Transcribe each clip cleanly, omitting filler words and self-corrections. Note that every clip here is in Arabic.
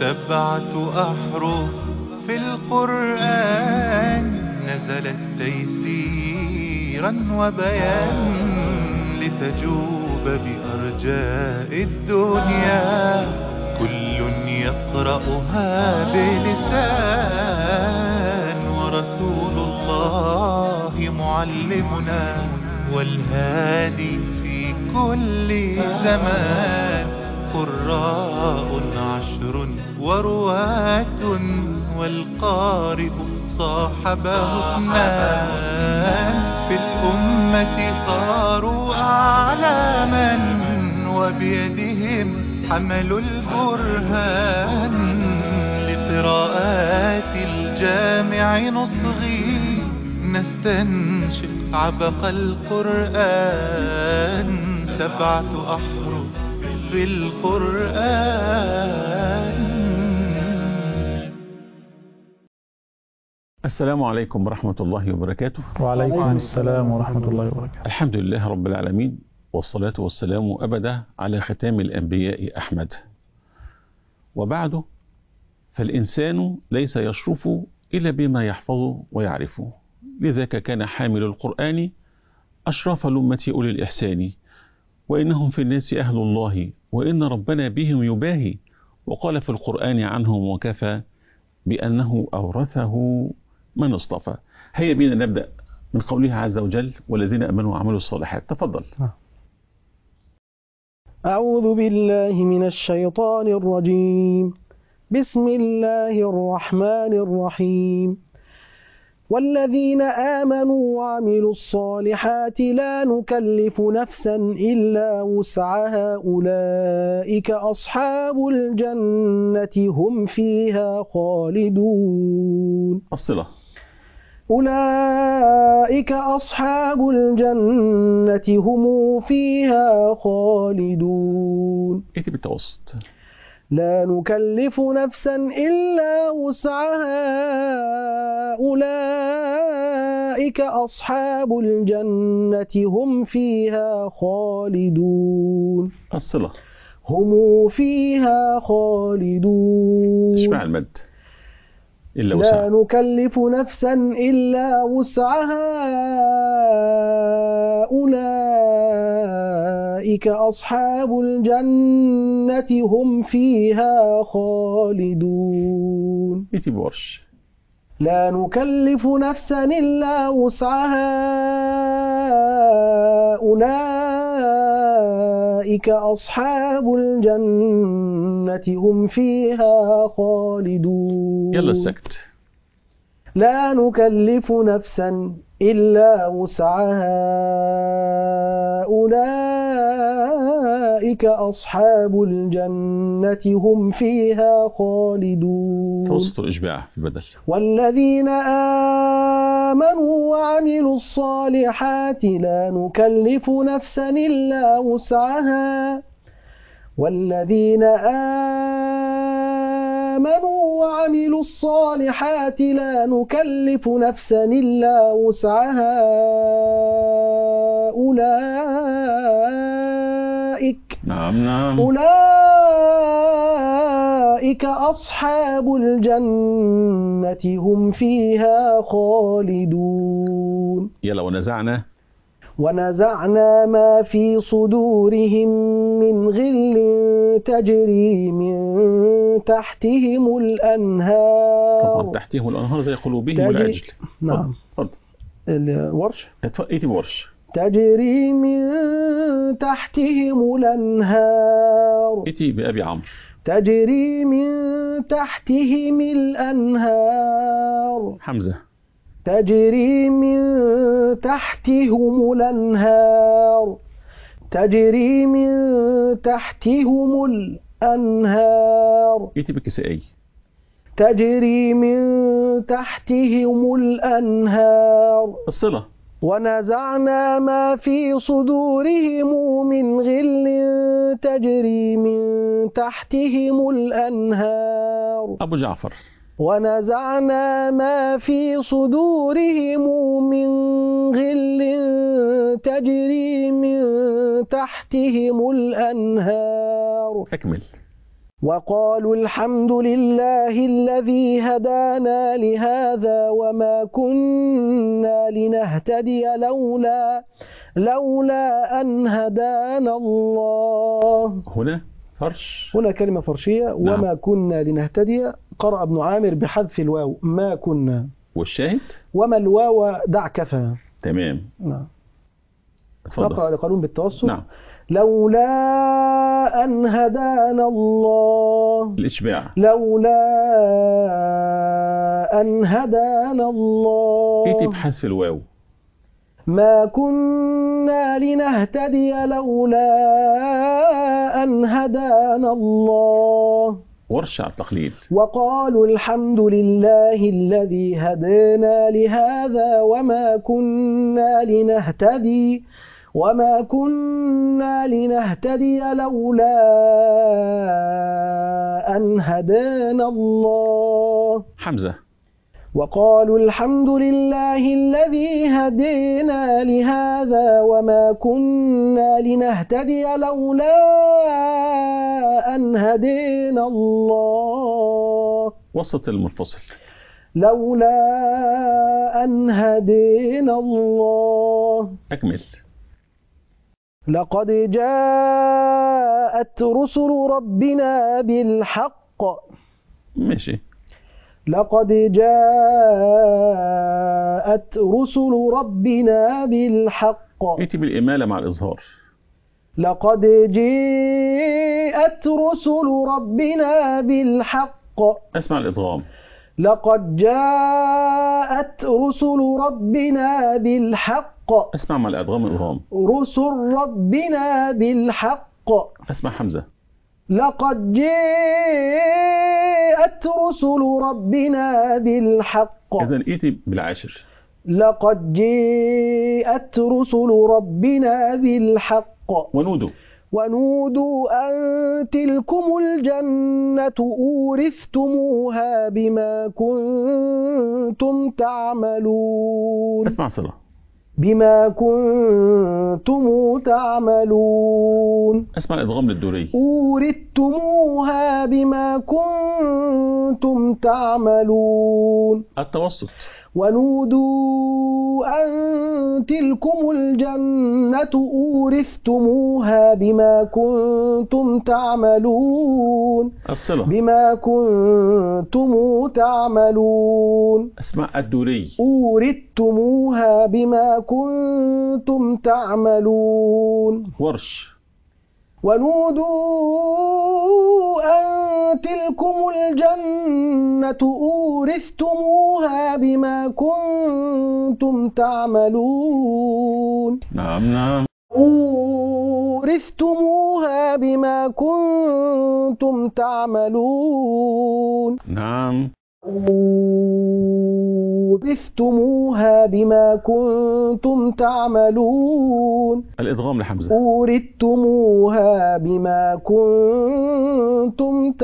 7 أحرف في القرآن نزلت تيسيرا وبيان لتجوب بأرجاء الدنيا، كل يقرأها بلسان، ورسول الله معلمنا والهادي في كل زمان. قراء 10 ورواة والقارئ صاحبه 2، في الأمة صاروا أعلاما وبيدهم حملوا البرهان. لقراءات الجامع نصغي نستنشق عبق القرآن، 7 أحرف في القرآن. السلام عليكم ورحمة الله وبركاته. وعليكم السلام ورحمة الله وبركاته. الحمد لله رب العالمين، والصلاة والسلام أبدا على ختام الأنبياء أحمد. وبعد، فالإنسان ليس يشرف إلا بما يحفظه ويعرفه، لذلك كان حامل القرآن أشراف الأمة أولي الإحسان، وإنهم في الناس أهل الله وإن ربنا بهم يباهي، وقال في القرآن عنهم وكفى بأنه أورثه من اصطفى. هيا بينا نبدأ من قوله عز وجل: والذين آمنوا وعملوا الصالحات. تفضل. أعوذ بالله من الشيطان الرجيم. بسم الله الرحمن الرحيم. والذين آمنوا وعملوا الصالحات لا نكلف نفسا إلا وسعها أولئك أصحاب الجنة هم فيها خالدون. الصلة. أولئك أصحاب الجنة هم فيها خالدون. إيه بالتوسط؟ لا نكلف نفسا إلا وسعها أولئك أصحاب الجنة هم فيها خالدون. الصلة. هم فيها خالدون. اشمع المد إلا وسع. لا نكلف نفسا إلا وسعها أولئك أصحاب الجنة هم فيها خالدون. إيه بورش. لا نكلف نفسا إلا وسعها أولئك أصحاب الجنة هم فيها خالدون. يلا السكت. لا نكلف نفسا إلا وسعها أولئك أصحاب الجنة هم فيها خالدون. توسط الإشباع في البدل. والذين آمنوا وعملوا الصالحات لا نكلف نفسا إلا وسعها. والذين آمنوا وعملوا الصالحات لا نكلف نفسا إلا وسعها أولئك أصحاب الجنة هم فيها خالدون. يلا ونزعنا ما في صدورهم من غل تجري من تحتهم الأنهار. طبعا تحتهم الأنهار زي قلوبهم والعجل. نعم. الورش. إيه بورش. تجري من تحتهم الأنهار. إيه بأبي عمرو. تجري من تحتهم الأنهار. حمزة. تجري من تحتهم الأنهار. تجري من تحتهم الأنهار. إيه بكسائي. تجري من تحتهم الأنهار. الصلة. ونزعنا ما في صدورهم من غل تجري من تحتهم الأنهار. أبو جعفر. ونزعنا ما في صدورهم من غل تجري من تحتهم الأنهار. أكمل. وقالوا الحمد لله الذي هدانا لهذا وما كنا لنهتدي لولا أن هدانا الله. هنا فرش، هنا كلمة فرشية. نعم. وما كنا لنهتدي، قرأ ابن عامر بحذف الواو، ما كنا. والشاهد وما الواو دع كفى. تمام. نعم. اتفضل. نقرأ لقالون بالتوسط. نعم. لولا أن هدانا الله. الإشباع. لولا أن هدانا الله. ائتي بحذف الواو. ما كنا لنهتدي لولا أن هدانا الله. ورش على التقليل. وقالوا الحمد لله الذي هدانا لهذا وما كنا لنهتدي لولا أن هدانا الله. حمزة. وقالوا الحمد لله الذي هدينا لهذا وما كنا لنهتدي لولا أن هدينا الله. وسط المنفصل. لولا أن هدينا الله. أكمل. لقد جاءت رسل ربنا بالحق. ماشي. لقد جاءت رسل ربنا بالحق. ائتي بالإمالة مع الإظهار. لقد جاءت رسل ربنا بالحق. أسمع الإدغام. لقد جاءت رسل ربنا بالحق. أسمع مع الإدغام والإدغام. رسل ربنا بالحق. أسمع حمزة. لقد جاءت رسل ربنا بالحق. إذن ائتي بالعاشر. لقد جاءت رسل ربنا بالحق. ونودوا أن تلكم الجنة أورثتموها بما كنتم تعملون. اسمع صلة. بما كنتم تعملون. اسمع الإدغام للدوري. أورثتموها بما كنتم تعملون. التوسط. ونودوا أن تلكم الجنة أورثتموها بما كنتم تعملون. الصلة. بما كنتم تعملون. اسمع الدوري. أورثتموها بما كنتم تعملون. ورش. ونودوا أن تلكم الجنة أورثتموها بما كنتم تعملون. نعم. أورثتموها بما كنتم تعملون. نعم. أورثتموها بما كنتم تعملون. الإدغام لحمزة. أورثتموها بما كنتم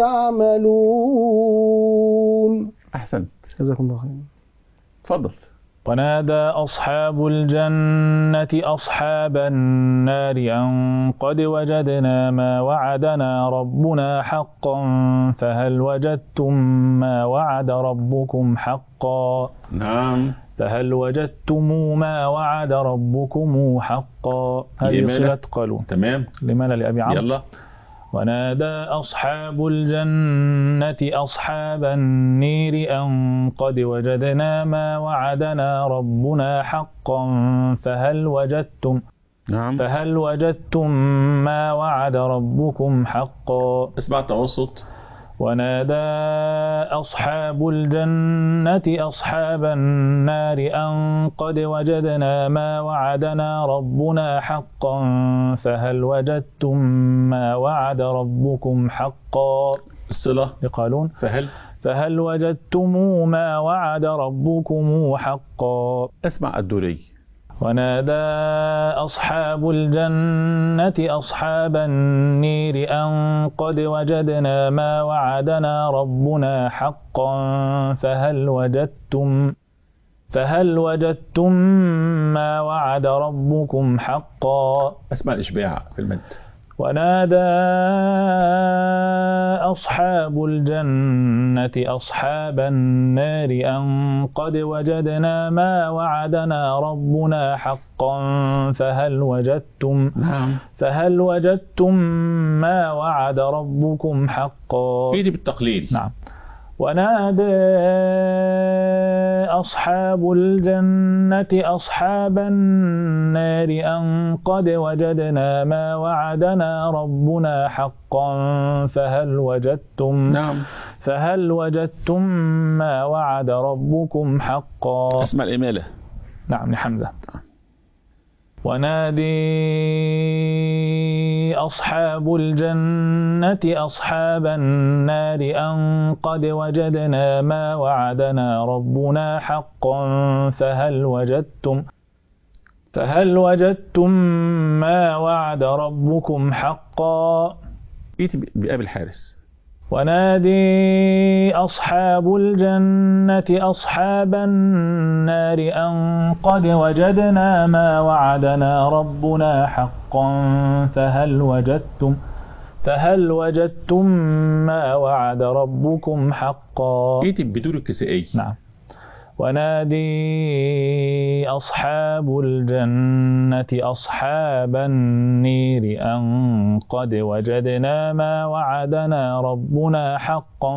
تعملون. أحسنت. جزاكم الله خيرا. تفضل. ونادى أصحاب الجنة أصحاب النار أن قد وجدنا ما وعدنا ربنا حقا فهل وجدتم ما وعد ربكم حقا. نعم. فهل وجدتم ما وعد ربكم حقا. هذه صلة قالوا. تمام. لماذا لأبي عمرو. يلا. ونادى أصحاب الجنة أصحاب النير أن قد وجدنا ما وعدنا ربنا حقا فهل وجدتم. نعم. فهل وجدتم ما وعد ربكم حقا. اسمع التوسط. ونادى أصحاب الجنة أصحاب النار أن قد وجدنا ما وعدنا ربنا حقا فهل وجدتم ما وعد ربكم حقا. الصلة. يقالون فهل وجدتم ما وعد ربكم حقا. اسمع الدوري. ونادى أصحاب الجنة أصحاب النير أن قد وجدنا ما وعدنا ربنا حقا فهل وجدتم ما وعد ربكم حقا. اسمع الإشباع في المد. ونادى أصحاب الجنة أصحاب النار أن قد وجدنا ما وعدنا ربنا حقا فهل وجدتم ما وعد ربكم حقا. فيه بالتقليل. نعم. ونادى أصحاب الجنة أصحاب النار أن قد وجدنا ما وعدنا ربنا حقا فهل وجدتم ما وعد ربكم حقا. اسمع الإمالة. نعم لحمزة. ونادي أصحاب الجنة أصحاب النار أن قد وجدنا ما وعدنا ربنا حقا فهل وجدتم ما وعد ربكم حقا. بأبي الحارس. ونادي أصحاب الجنة أصحاب النار أن قد وجدنا ما وعدنا ربنا حقا فهل وجدتم ما وعد ربكم حقا. بدون الكسائي. نعم. ونادي أصحاب الجنة أصحاب النير أن قد وجدنا ما وعدنا ربنا حقا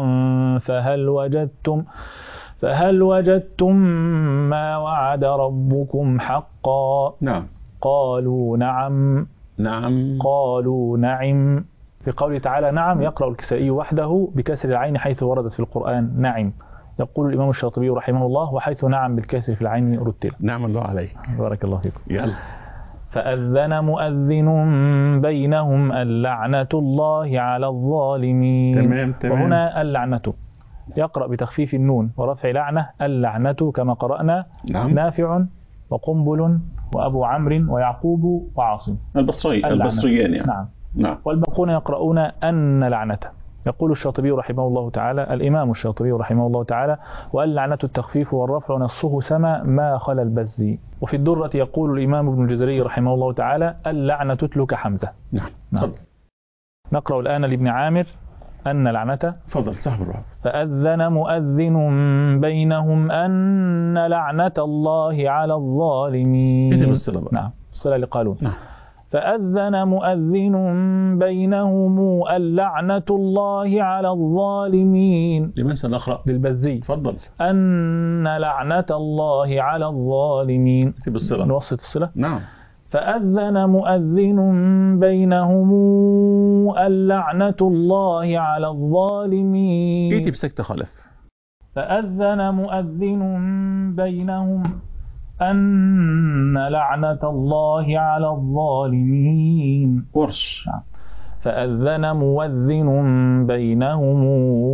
فهل وجدتم ما وعد ربكم حقا. نعم. قالوا نعم. قالوا نعم. في قوله تعالى نعم يقرأ الكسائي وحده بكسر العين حيث وردت في القرآن نعم. يقول الإمام الشاطبي رحمه الله وحيث نعم بالكسر في العين رتل. نعم الله عليك. بارك الله فيكم. يلا. فأذن مؤذن بينهم اللعنة الله على الظالمين. تمام. وهنا اللعنة يقرأ بتخفيف النون ورفع لعنة اللعنة كما قرأنا. نعم. نافع وقنبل وأبو عمرو ويعقوب وعاصم البصريان يعني. نعم. والباقون يقرؤون أن لعنة. يقول الشاطبي رحمه الله تعالى الإمام الشاطبي رحمه الله تعالى واللعنة التخفيف والرفع نصه سما ما خلا البزي. وفي الدرة يقول الإمام ابن الجزري رحمه الله تعالى اللعنة تتلك حمزة. نعم. نقرأ الآن لابن عامر أن لعنة. فضل صاحب الرعب. فأذن مؤذن بينهم أن لعنة الله على الظالمين. نعم. الصلاة لقالون. نعم. فأذن مؤذن بينهم اللعنة الله على الظالمين. لمن سنقرأ؟ للبزي. تفضل. أن لعنة الله على الظالمين. بالصلة. نوسط الصلة. نعم. فأذن مؤذن بينهم اللعنة الله على الظالمين. بسكت خلف. فأذن مؤذن بينهم أن لعنة الله على الظالمين. ورش. فأذن مؤذن بينهم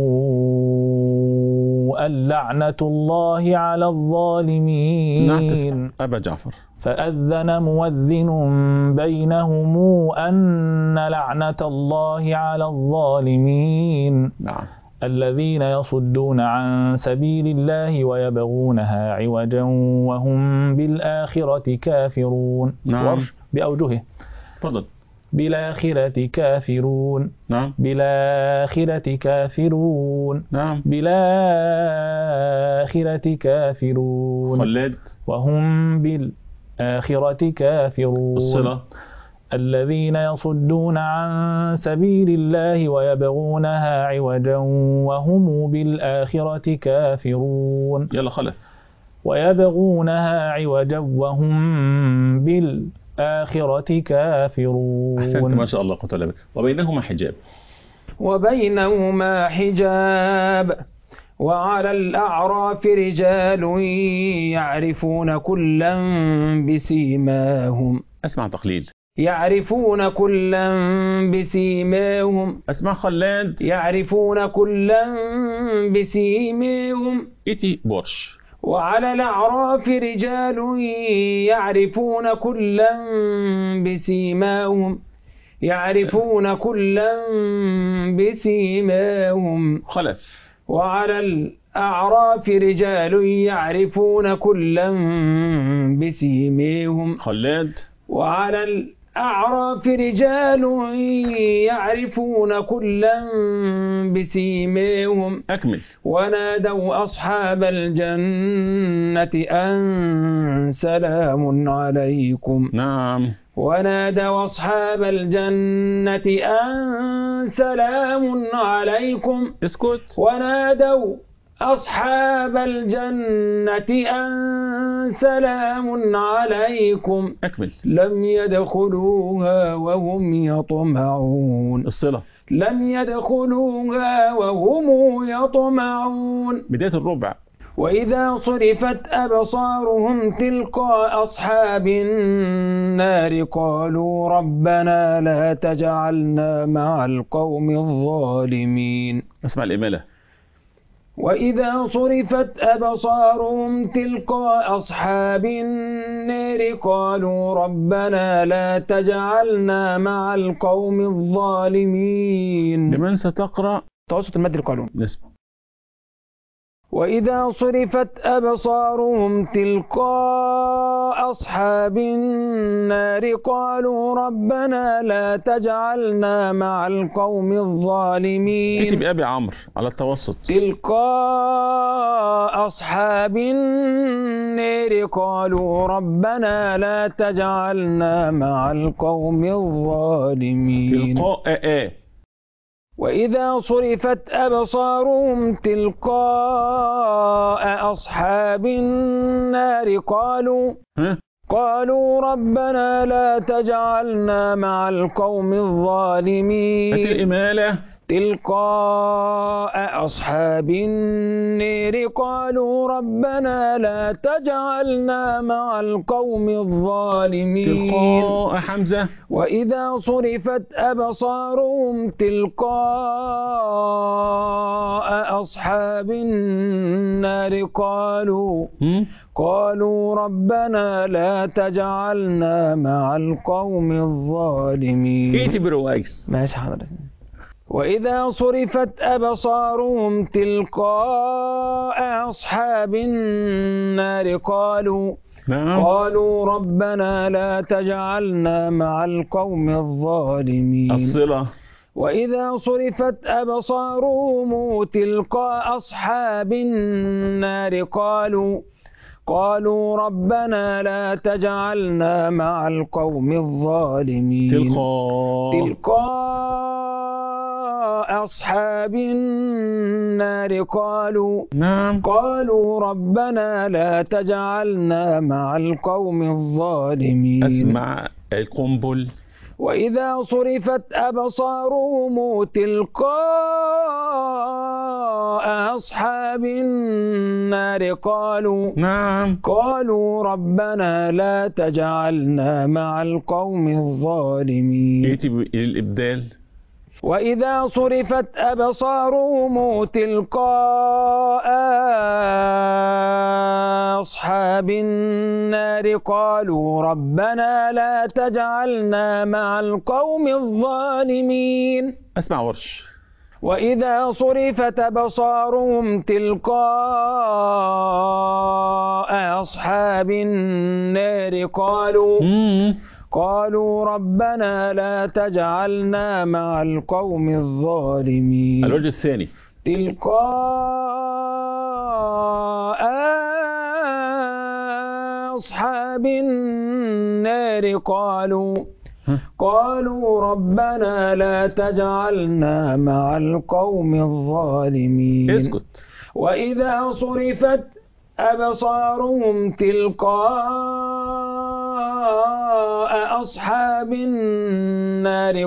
اللعنة الله على الظالمين. أبا جعفر. فأذن مؤذن بينهم أن لعنة الله على الظالمين. نعم. الذين يصدون عن سبيل الله ويبغونها عوجا وهم بالآخرة كافرون. نعم. بأوجهه. تفضل. بالآخرة كافرون. نعم. بالآخرة كافرون. نعم. بالآخرة كافرون. خلاد. وهم بالآخرة كافرون. الصلة. الذين يصدون عن سبيل الله ويبغونها عوجا وهم بالآخرة كافرون. يلا خلف. ويبغونها عوجا وهم بالآخرة كافرون. أحسنت ما شاء الله قتل بك. وبينهما حجاب وعلى الأعراف رجال يعرفون كلا بسيماهم. أسمع تقليل. يعرفون كلا بسيماهم. أسمع خلاد. يعرفون كلا بسيماهم. إتي بورش. وعلى الأعراف رجال يعرفون كلا بسيماهم. يعرفون كلا بسيماهم. خلف. وعلى الأعراف رجال يعرفون كلا بسيماهم. خلاد. وعلى الأعراف رجال يعرفون كلا بسيماهم أكمل. ونادوا أصحاب الجنة أن سلام عليكم. نعم. ونادوا أصحاب الجنة أن سلام عليكم. اسكت. ونادوا أصحاب الجنة أن سلام عليكم. أكمل. لم يدخلوها وهم يطمعون. الصلة. لم يدخلوها وهم يطمعون. بداية الربع. وإذا صرفت أبصارهم تلقاء أصحاب النار قالوا ربنا لا تجعلنا مع القوم الظالمين. اسمع الإمالة. وإذا صرفت أبصارهم تلقاء أصحاب النار قالوا ربنا لا تجعلنا مع القوم الظالمين. لمن ستقرأ؟ توسط المد القانون. نسمع. وإذا صرفت أبصارهم تلقاء أصحاب النار قالوا ربنا لا تجعلنا مع القوم الظالمين. اكتب أبي عمرو على التوسط. تلقاء أصحاب النار قالوا ربنا لا تجعلنا مع القوم الظالمين. تلقاء. وإذا صرفت أبصارهم تلقاء أصحاب النار قالوا ربنا لا تجعلنا مع القوم الظالمين. الإمالة. تلقاء أصحاب النار قالوا ربنا لا تجعلنا مع القوم الظالمين. تلقاء حمزة. وإذا صرفت أبصارهم تلقاء أصحاب النار قالوا ربنا لا تجعلنا مع القوم الظالمين. اكتب روايس. ماشي حضرتك. وإذا صرفت أبصارهم تلقاء أصحاب النار قالوا ربنا لا تجعلنا مع القوم الظالمين. الصلة. وإذا صرفت أبصارهم تلقاء أصحاب النار قالوا ربنا لا تجعلنا مع القوم الظالمين. تلقاء أصحاب النار قالوا ربنا لا تجعلنا مع القوم الظالمين. أسمع القنبل. وإذا صرفت أبصارهم تلقاء أصحاب النار قالوا ربنا لا تجعلنا مع القوم الظالمين. اكتب الإبدال. وإذا صرفت أبصارهم تلقاء أصحاب النار قالوا ربنا لا تجعلنا مع القوم الظالمين. أسمع ورش. وإذا صرفت أبصارهم تلقاء أصحاب النار قالوا ربنا لا تجعلنا مع القوم الظالمين. الوجه الثاني. تلقاء أصحاب النار قالوا ربنا لا تجعلنا مع القوم الظالمين. اسكت. وإذا صرفت أبصارهم تلقاء أصحاب النار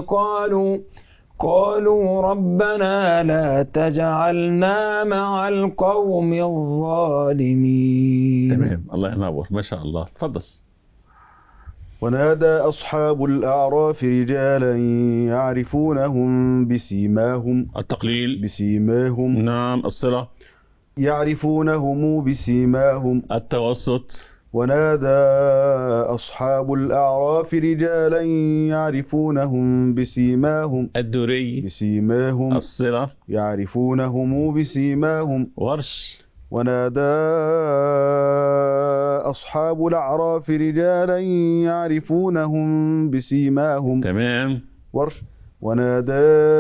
قالوا ربنا لا تجعلنا مع القوم الظالمين. تمام. الله ينور. ما شاء الله. تفضل. ونادى أصحاب الأعراف رجالا يعرفونهم بسيماهم. التقليل. بسيماهم. نعم. الصلة. يعرفونهم بسيماهم. التوسط. ونادى أصحاب الأعراف رجالا يعرفونهم بسيماهم. الدوري. بسيماهم. الصلة. يعرفونهم بسيماهم. ورش. ونادى أصحاب الأعراف رجالا يعرفونهم بسيماهم. تمام. ورش. ونادى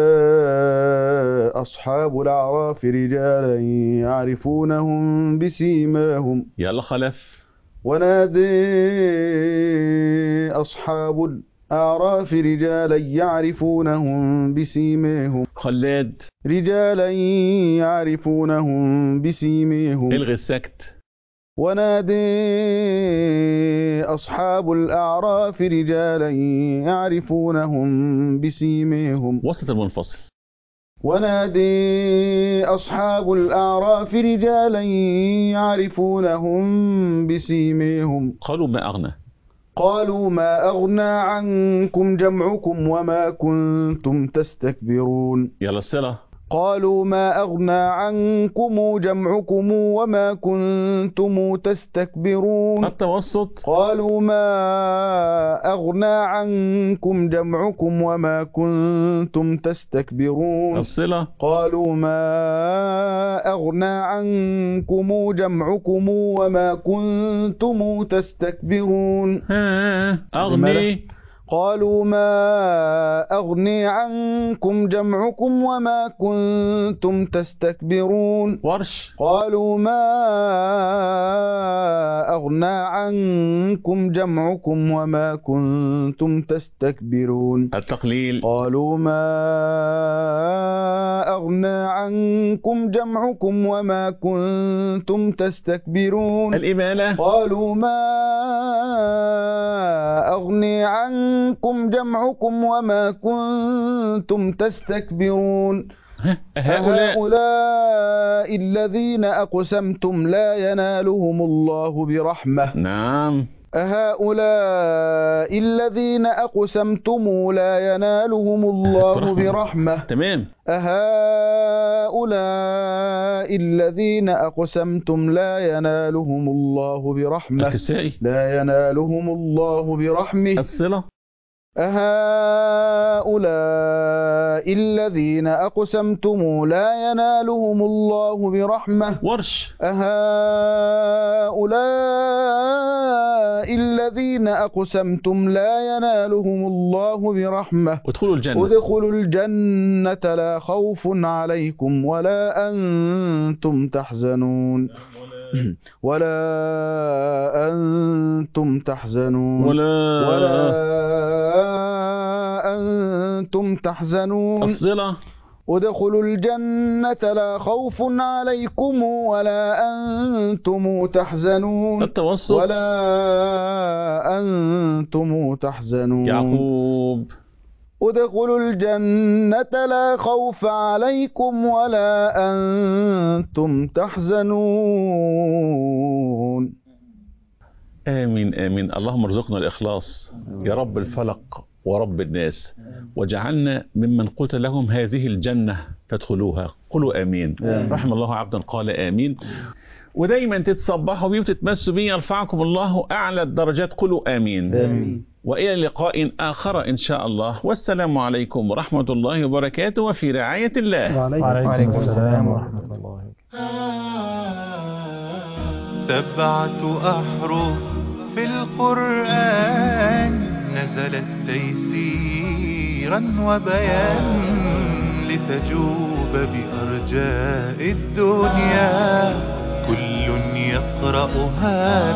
أصحاب الأعراف رجالا يعرفونهم بسيماهم. يلا خلف. ونادى أصحاب الأعراف رجالا يعرفونهم بسيماهم. خلاد. رجالا يعرفونهم بسيماهم. الغي السكت. ونادى أصحاب الأعراف رجالا يعرفونهم بسيماهم. وسط المنفصل. ونادى أصحاب الأعراف رجالا يعرفونهم بسيماهم. قالوا ما أغنى. قالوا ما أغنى عنكم جمعكم وما كنتم تستكبرون. يلا الصلة. قالوا ما أغنى عنكم جمعكم وما كنتم تستكبرون. التوسط. قالوا ما أغنى عنكم جمعكم وما كنتم تستكبرون. الصلة. قالوا ما أغنى عنكم جمعكم وما كنتم تستكبرون. أغني. قالوا ما أغني عنكم جمعكم وما كنتم تستكبرون. ورش. قالوا ما أغنى عنكم جمعكم وما كنتم تستكبرون. التقليل. قالوا ما أغنى عنكم جمعكم وما كنتم تستكبرون. الإمالة. قالوا ما أغني عنكم جمعكم وما كنتم تستكبرون. هؤلاء الذين أقسمتم لا ينالهم الله برحمة. نعم. هؤلاء الذين أقسمتم لا ينالهم الله برحمة. تمام. هؤلاء الذين أقسمتم لا ينالهم الله برحمة. الكسائي. لا ينالهم الله برحمة. الصلة. هؤلاء الذين أقسمتم لا ينالهم الله برحمة. ورش. هؤلاء الذين أقسمتم لا ينالهم الله برحمة. ادخلوا الجنة. ادخلوا الجنة لا خوف عليكم ولا أنتم تحزنون. ولا أنتم تحزنون. ولا أنتم تحزنون. الصلة. ادخلوا الجنة لا خوف عليكم ولا أنتم تحزنون. التوسط. ولا أنتم تحزنون. يعقوب. ادخلوا الجنة لا خوف عليكم ولا أنتم تحزنون. آمين آمين. اللهم ارزقنا الإخلاص يا رب الفلق ورب الناس، وجعلنا ممن قلت لهم هذه الجنة فادخلوها. قولوا آمين. رحم الله عبدا قال آمين. ودايما تتصبحوا بيه وتتمسوا بيه يرفعكم الله أعلى الدرجات. قولوا آمين. آمين. وإلى لقاء آخر إن شاء الله، والسلام عليكم ورحمة الله وبركاته، وفي رعاية الله. وعليكم السلام ورحمة الله. 7 أحرف في القرآن نزلت تيسيرا وبيان لتجوب بأرجاء الدنيا، كل يقرأها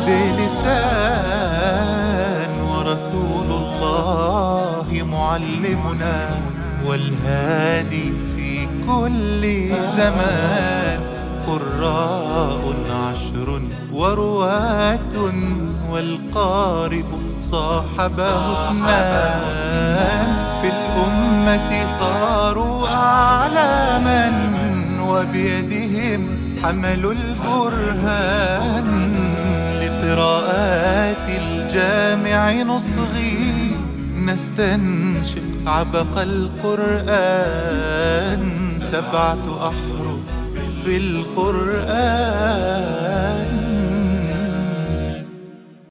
بلسان، ورسول الله معلمنا والهادي في كل زمان. قراء 10 ورواة والقارئ صاحبه 2، في الأمة صاروا أعلاما وبيدهم حملوا البرهان. لقراءات الجامع نصغي نستنشق عبق القرآن، 7 أحرف في القرآن.